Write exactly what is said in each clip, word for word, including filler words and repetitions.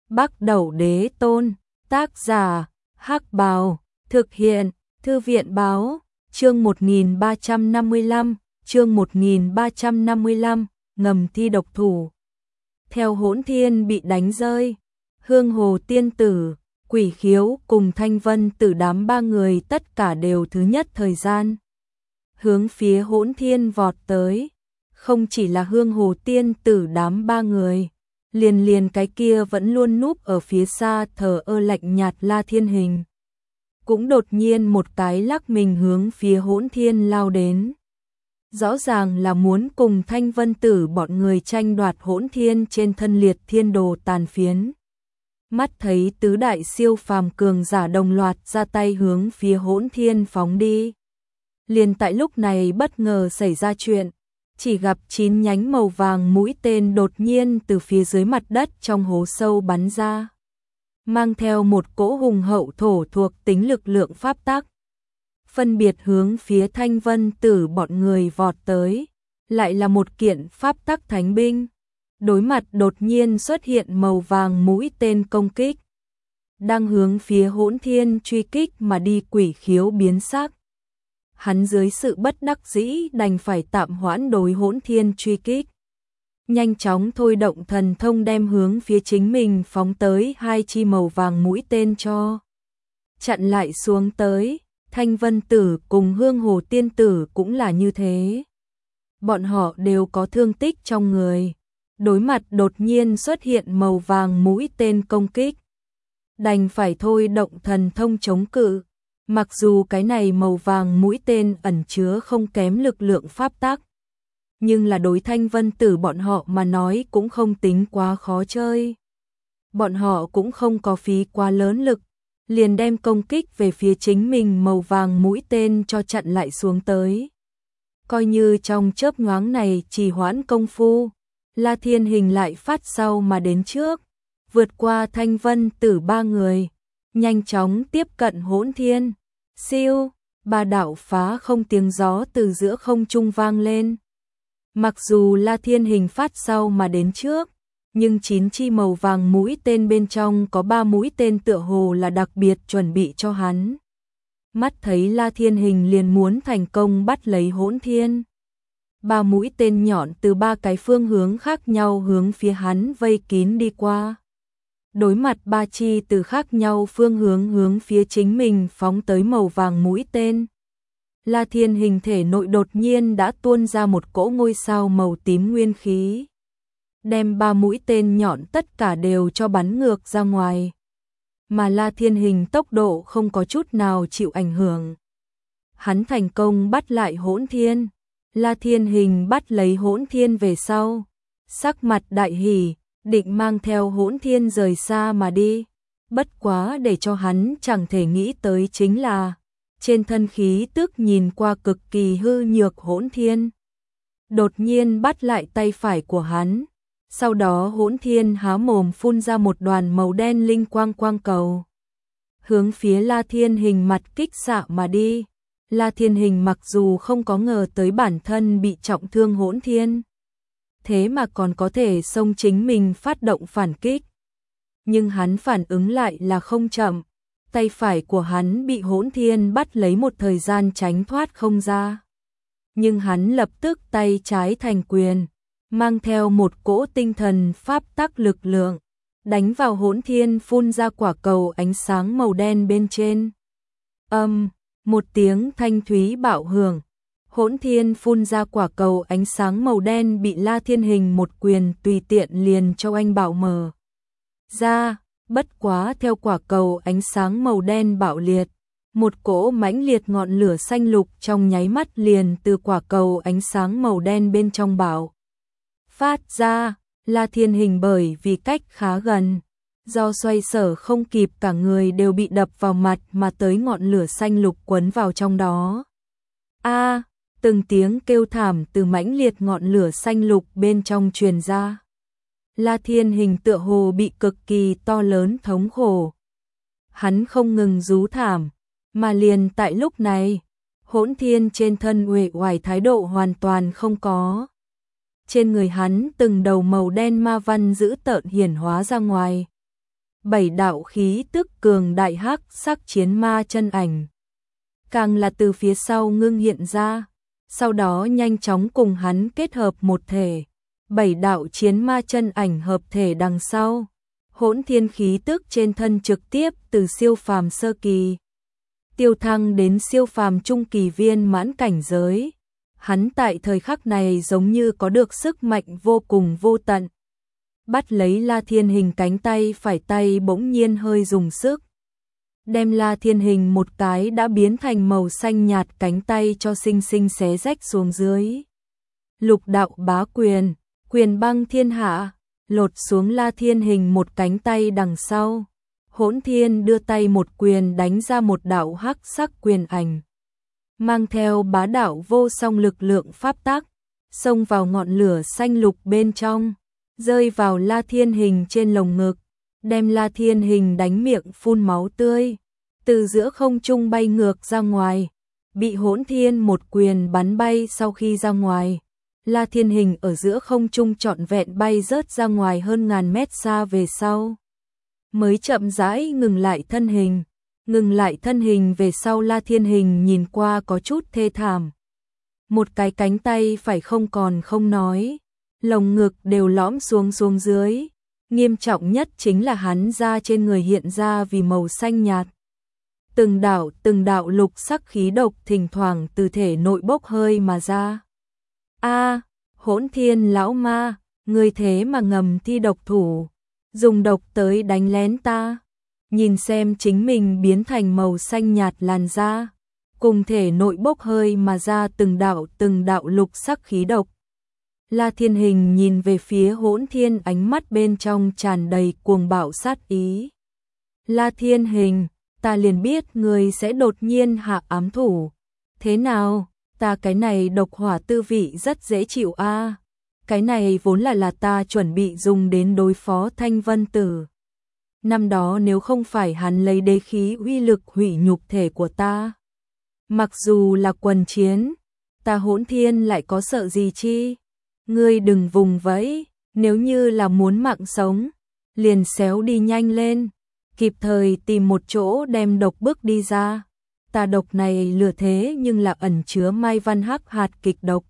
Bắc Đẩu Đế Tôn, tác giả, Hắc Bào, thực hiện, Thư viện Báo, chương một nghìn ba trăm năm mươi lăm, chương một nghìn ba trăm năm mươi lăm, ngầm thi độc thủ. Theo Hỗn Thiên bị đánh rơi, Hương Hồ Tiên Tử, Quỷ Khiếu cùng Thanh Vân Tử đám ba người tất cả đều thứ nhất thời gian hướng phía Hỗn Thiên vọt tới. Không chỉ là Hương Hồ Tiên Tử đám ba người, liền liền cái kia vẫn luôn núp ở phía xa thờ ơ lạnh nhạt La Thiên Hình cũng đột nhiên một cái lắc mình hướng phía Hỗn Thiên lao đến. Rõ ràng là muốn cùng Thanh Vân Tử bọn người tranh đoạt Hỗn Thiên trên thân liệt thiên đồ tàn phiến. Mắt thấy tứ đại siêu phàm cường giả đồng loạt ra tay hướng phía Hỗn Thiên phóng đi. Liền tại lúc này bất ngờ xảy ra chuyện, chỉ gặp chín nhánh màu vàng mũi tên đột nhiên từ phía dưới mặt đất trong hố sâu bắn ra, mang theo một cỗ hùng hậu thổ thuộc tính lực lượng pháp tắc, phân biệt hướng phía Thanh Vân Tử bọn người vọt tới, lại là một kiện pháp tắc thánh binh. Đối mặt đột nhiên xuất hiện màu vàng mũi tên công kích, đang hướng phía Hỗn Thiên truy kích mà đi. Quỷ Khiếu biến sắc. Hắn dưới sự bất đắc dĩ đành phải tạm hoãn đối Hỗn Thiên truy kích. Nhanh chóng thôi động thần thông đem hướng phía chính mình phóng tới hai chi màu vàng mũi tên cho chặn lại xuống tới. Thanh Vân Tử cùng Hương Hồ Tiên Tử cũng là như thế. Bọn họ đều có thương tích trong người. Đối mặt đột nhiên xuất hiện màu vàng mũi tên công kích, đành phải thôi động thần thông chống cự. Mặc dù cái này màu vàng mũi tên ẩn chứa không kém lực lượng pháp tắc, nhưng là đối Thanh Vân Tử bọn họ mà nói cũng không tính quá khó chơi. Bọn họ cũng không có phí quá lớn lực, liền đem công kích về phía chính mình màu vàng mũi tên cho chặn lại xuống tới. Coi như trong chớp nhoáng này trì hoãn công phu, La Thiên Hình lại phát sau mà đến trước, vượt qua Thanh Vân Tử ba người, nhanh chóng tiếp cận Hỗn Thiên. Siêu, ba đạo phá không tiếng gió từ giữa không trung vang lên. Mặc dù La Thiên Hình phát sau mà đến trước, nhưng chín chi màu vàng mũi tên bên trong có ba mũi tên tựa hồ là đặc biệt chuẩn bị cho hắn. Mắt thấy La Thiên Hình liền muốn thành công bắt lấy Hỗn Thiên. Ba mũi tên nhọn từ ba cái phương hướng khác nhau hướng phía hắn vây kín đi qua. Đối mặt ba chi từ khác nhau phương hướng hướng phía chính mình phóng tới màu vàng mũi tên, La Thiên Hình thể nội đột nhiên đã tuôn ra một cỗ ngôi sao màu tím nguyên khí, đem ba mũi tên nhọn tất cả đều cho bắn ngược ra ngoài. Mà La Thiên Hình tốc độ không có chút nào chịu ảnh hưởng. Hắn thành công bắt lại Hỗn Thiên. La Thiên Hình bắt lấy Hỗn Thiên về sau, sắc mặt đại hỉ, định mang theo Hỗn Thiên rời xa mà đi. Bất quá để cho hắn chẳng thể nghĩ tới chính là, trên thân khí tức nhìn qua cực kỳ hư nhược Hỗn Thiên đột nhiên bắt lại tay phải của hắn. Sau đó Hỗn Thiên há mồm phun ra một đoàn màu đen linh quang quang cầu, hướng phía La Thiên Hình mặt kích xạ mà đi. La Thiên Hình mặc dù không có ngờ tới bản thân bị trọng thương Hỗn Thiên, thế mà còn có thể xông chính mình phát động phản kích. Nhưng hắn phản ứng lại là không chậm, tay phải của hắn bị Hỗn Thiên bắt lấy một thời gian tránh thoát không ra. Nhưng hắn lập tức tay trái thành quyền, mang theo một cỗ tinh thần pháp tắc lực lượng, đánh vào Hỗn Thiên phun ra quả cầu ánh sáng màu đen bên trên. Âm, một tiếng thanh thúy bạo hưởng, Hỗn Thiên phun ra quả cầu ánh sáng màu đen bị La Thiên Hình một quyền tùy tiện liền cho anh bạo mở ra. Bất quá theo quả cầu ánh sáng màu đen bạo liệt, một cỗ mãnh liệt ngọn lửa xanh lục trong nháy mắt liền từ quả cầu ánh sáng màu đen bên trong bạo phát ra. La Thiên Hình bởi vì cách khá gần, do xoay sở không kịp cả người đều bị đập vào mặt mà tới ngọn lửa xanh lục quấn vào trong đó. A, à, từng tiếng kêu thảm từ mãnh liệt ngọn lửa xanh lục bên trong truyền ra. La Thiên Hình tựa hồ bị cực kỳ to lớn thống khổ. Hắn không ngừng rú thảm, mà liền tại lúc này, Hỗn Thiên trên thân uể oải thái độ hoàn toàn không có. Trên người hắn từng đầu màu đen ma văn dữ tợn hiển hóa ra ngoài. bảy đạo khí tức cường đại hắc sắc chiến ma chân ảnh. Càng là từ phía sau ngưng hiện ra, sau đó nhanh chóng cùng hắn kết hợp một thể. Bảy đạo chiến ma chân ảnh hợp thể đằng sau. Hỗn thiên khí tức trên thân trực tiếp từ siêu phàm sơ kỳ tiêu thăng đến siêu phàm trung kỳ viên mãn cảnh giới. Hắn tại thời khắc này giống như có được sức mạnh vô cùng vô tận. Bắt lấy La Thiên Hình cánh tay phải, tay bỗng nhiên hơi dùng sức, đem La Thiên Hình một cái đã biến thành màu xanh nhạt cánh tay cho sinh sinh xé rách xuống dưới. Lục đạo bá quyền, quyền băng thiên hạ, lột xuống La Thiên Hình một cánh tay đằng sau. Hỗn Thiên đưa tay một quyền đánh ra một đạo hắc sắc quyền ảnh, mang theo bá đạo vô song lực lượng pháp tắc, xông vào ngọn lửa xanh lục bên trong, rơi vào La Thiên Hình trên lồng ngực, đem La Thiên Hình đánh miệng phun máu tươi, từ giữa không trung bay ngược ra ngoài, bị Hỗn Thiên một quyền bắn bay. Sau khi ra ngoài, La Thiên Hình ở giữa không trung trọn vẹn bay rớt ra ngoài hơn ngàn mét xa về sau, mới chậm rãi ngừng lại thân hình. Ngừng lại thân hình về sau, La Thiên Hình nhìn qua có chút thê thảm. Một cái cánh tay phải không còn không nói, lồng ngực đều lõm xuống xuống dưới. Nghiêm trọng nhất chính là hắn da trên người hiện ra vì màu xanh nhạt. Từng đạo từng đạo lục sắc khí độc thỉnh thoảng từ thể nội bốc hơi mà ra. A, Hỗn Thiên lão ma, ngươi thế mà ngầm thi độc thủ, dùng độc tới đánh lén ta. Nhìn xem chính mình biến thành màu xanh nhạt làn da, cùng thể nội bốc hơi mà ra từng đạo từng đạo lục sắc khí độc. La Thiên Hình nhìn về phía Hỗn Thiên, ánh mắt bên trong tràn đầy cuồng bạo sát ý. La Thiên Hình, ta liền biết ngươi sẽ đột nhiên hạ ám thủ. Thế nào, ta cái này độc hỏa tư vị rất dễ chịu a. À? Cái này vốn là là ta chuẩn bị dùng đến đối phó Thanh Vân Tử. Năm đó nếu không phải hắn lấy đế khí uy lực hủy nhục thể của ta, mặc dù là quần chiến, ta Hỗn Thiên lại có sợ gì chi? Ngươi đừng vùng vẫy, nếu như là muốn mạng sống, liền xéo đi nhanh lên, kịp thời tìm một chỗ đem độc bước đi ra. Ta độc này lừa thế nhưng là ẩn chứa Mai Văn Hắc hạt kịch độc.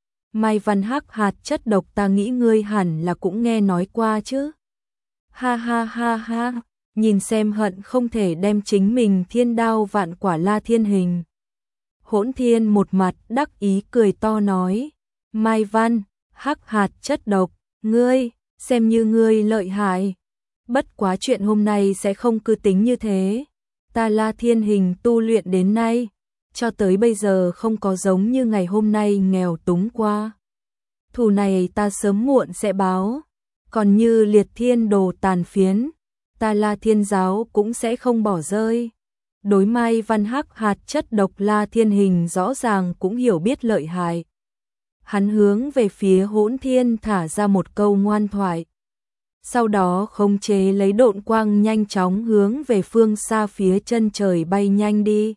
Mai Văn Hắc hạt chất độc ta nghĩ ngươi hẳn là cũng nghe nói qua chứ. Ha ha ha ha, nhìn xem hận không thể đem chính mình thiên đao vạn quả La Thiên Hình. Hỗn Thiên một mặt đắc ý cười to nói, Mai Văn Hắc hạt chất độc, ngươi, xem như ngươi lợi hại. Bất quá chuyện hôm nay sẽ không cứ tính như thế. Ta La Thiên Hình tu luyện đến nay, cho tới bây giờ không có giống như ngày hôm nay nghèo túng qua. Thù này ta sớm muộn sẽ báo. Còn như liệt thiên đồ tàn phiến, ta La Thiên giáo cũng sẽ không bỏ rơi. Đối Mai Văn Hắc hạt chất độc, La Thiên Hình rõ ràng cũng hiểu biết lợi hại. Hắn hướng về phía Hỗn Thiên thả ra một câu ngoan thoại. Sau đó khống chế lấy độn quang nhanh chóng hướng về phương xa phía chân trời bay nhanh đi.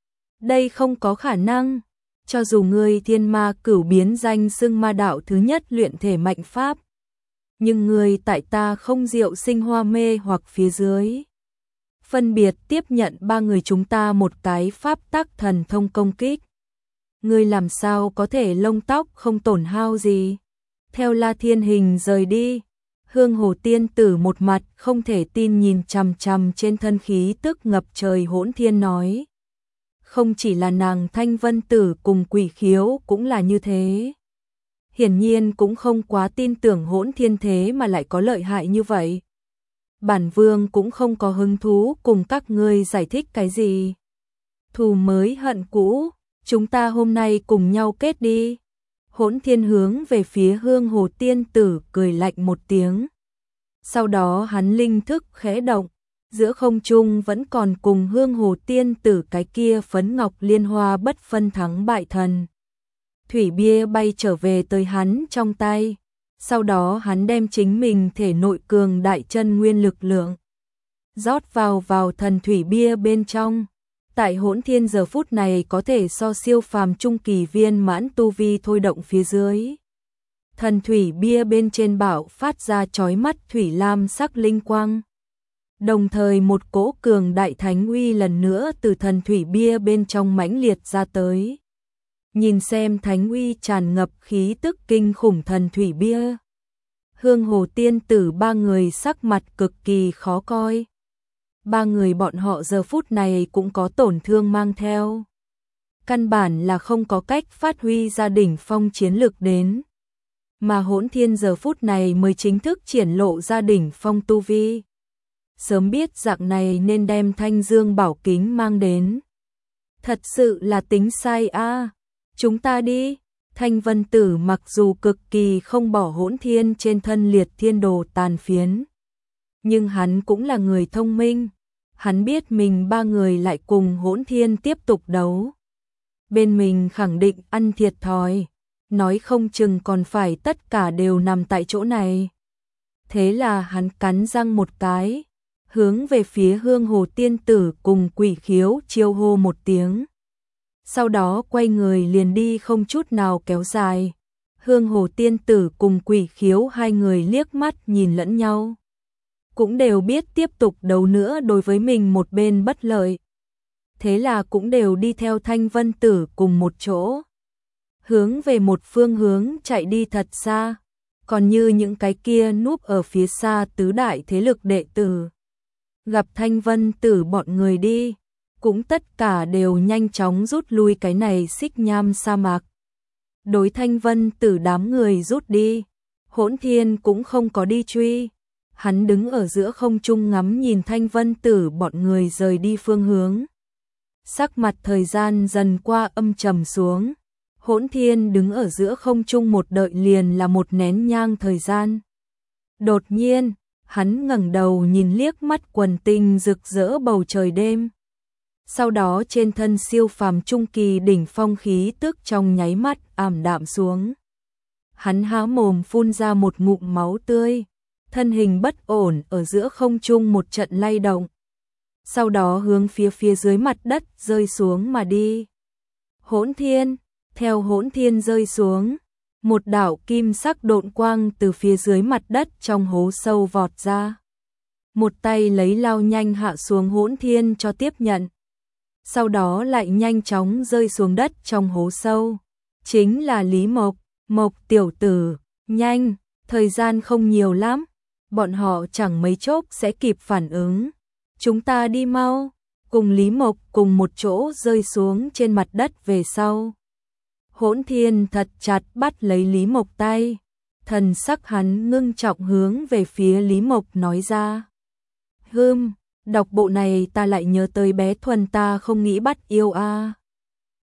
Đây không có khả năng, cho dù ngươi thiên ma cửu biến danh xưng ma đạo thứ nhất luyện thể mạnh pháp, nhưng ngươi tại ta không diệu sinh hoa mê hoặc phía dưới, phân biệt tiếp nhận ba người chúng ta một cái pháp tắc thần thông công kích. Ngươi làm sao có thể lông tóc không tổn hao gì? Theo La Thiên Hình rời đi, Hương Hồ Tiên Tử một mặt không thể tin nhìn chằm chằm trên thân khí tức ngập trời Hỗn Thiên nói. Không chỉ là nàng Thanh Vân Tử cùng Quỷ Khiếu cũng là như thế. Hiển nhiên cũng không quá tin tưởng Hỗn Thiên thế mà lại có lợi hại như vậy. Bản vương cũng không có hứng thú cùng các ngươi giải thích cái gì. Thù mới hận cũ, chúng ta hôm nay cùng nhau kết đi. Hỗn Thiên hướng về phía Hương Hồ Tiên Tử cười lạnh một tiếng. Sau đó hắn linh thức khẽ động, giữa không trung vẫn còn cùng Hương Hồ Tiên Tử cái kia phấn ngọc liên hoa bất phân thắng bại thần. Thủy bia bay trở về tới hắn trong tay. Sau đó hắn đem chính mình thể nội cường đại chân nguyên lực lượng rót vào vào thần thủy bia bên trong. Tại Hỗn Thiên giờ phút này có thể so siêu phàm trung kỳ viên mãn tu vi thôi động phía dưới. Thần thủy bia bên trên bảo phát ra chói mắt thủy lam sắc linh quang. Đồng thời một cỗ cường đại thánh uy lần nữa từ thần thủy bia bên trong mãnh liệt ra tới. Nhìn xem thánh uy tràn ngập khí tức kinh khủng thần thủy bia. Hương Hồ tiên tử ba người sắc mặt cực kỳ khó coi. Ba người bọn họ giờ phút này cũng có tổn thương mang theo. Căn bản là không có cách phát huy ra đỉnh phong chiến lực đến. Mà Hỗn Thiên giờ phút này mới chính thức triển lộ ra đỉnh phong tu vi. Sớm biết dạng này nên đem Thanh Dương Bảo Kính mang đến. Thật sự là tính sai a. À. Chúng ta đi. Thanh Vân Tử mặc dù cực kỳ không bỏ Hỗn Thiên trên thân liệt thiên đồ tàn phiến. Nhưng hắn cũng là người thông minh. Hắn biết mình ba người lại cùng Hỗn Thiên tiếp tục đấu. Bên mình khẳng định ăn thiệt thòi. Nói không chừng còn phải tất cả đều nằm tại chỗ này. Thế là hắn cắn răng một cái. Hướng về phía Hương Hồ tiên tử cùng Quỷ Khiếu chiêu hô một tiếng. Sau đó quay người liền đi không chút nào kéo dài. Hương Hồ tiên tử cùng Quỷ Khiếu hai người liếc mắt nhìn lẫn nhau. Cũng đều biết tiếp tục đấu nữa đối với mình một bên bất lợi. Thế là cũng đều đi theo Thanh Vân Tử cùng một chỗ. Hướng về một phương hướng chạy đi thật xa. Còn như những cái kia núp ở phía xa tứ đại thế lực đệ tử. Gặp Thanh Vân Tử bọn người đi. Cũng tất cả đều nhanh chóng rút lui cái này xích nham sa mạc. Đối Thanh Vân Tử đám người rút đi. Hỗn Thiên cũng không có đi truy. Hắn đứng ở giữa không trung ngắm nhìn Thanh Vân Tử bọn người rời đi phương hướng. Sắc mặt thời gian dần qua âm trầm xuống. Hỗn Thiên đứng ở giữa không trung một đợi liền là một nén nhang thời gian. Đột nhiên, hắn ngẩng đầu nhìn liếc mắt quần tinh rực rỡ bầu trời đêm. Sau đó trên thân siêu phàm trung kỳ đỉnh phong khí tức trong nháy mắt ảm đạm xuống. Hắn há mồm phun ra một ngụm máu tươi, thân hình bất ổn ở giữa không trung một trận lay động. Sau đó hướng phía phía dưới mặt đất rơi xuống mà đi. Hỗn Thiên, theo Hỗn Thiên rơi xuống, một đạo kim sắc độn quang từ phía dưới mặt đất trong hố sâu vọt ra. Một tay lấy lao nhanh hạ xuống Hỗn Thiên cho tiếp nhận. Sau đó lại nhanh chóng rơi xuống đất trong hố sâu. Chính là Lý Mộc, Mộc tiểu tử, nhanh, thời gian không nhiều lắm. Bọn họ chẳng mấy chốc sẽ kịp phản ứng. Chúng ta đi mau, cùng Lý Mộc cùng một chỗ rơi xuống trên mặt đất về sau. Hỗn Thiên thật chặt bắt lấy Lý Mộc tay. Thần sắc hắn ngưng trọng hướng về phía Lý Mộc nói ra. Hừm, đọc bộ này ta lại nhớ tới bé Thuần ta không nghĩ bắt yêu a. À.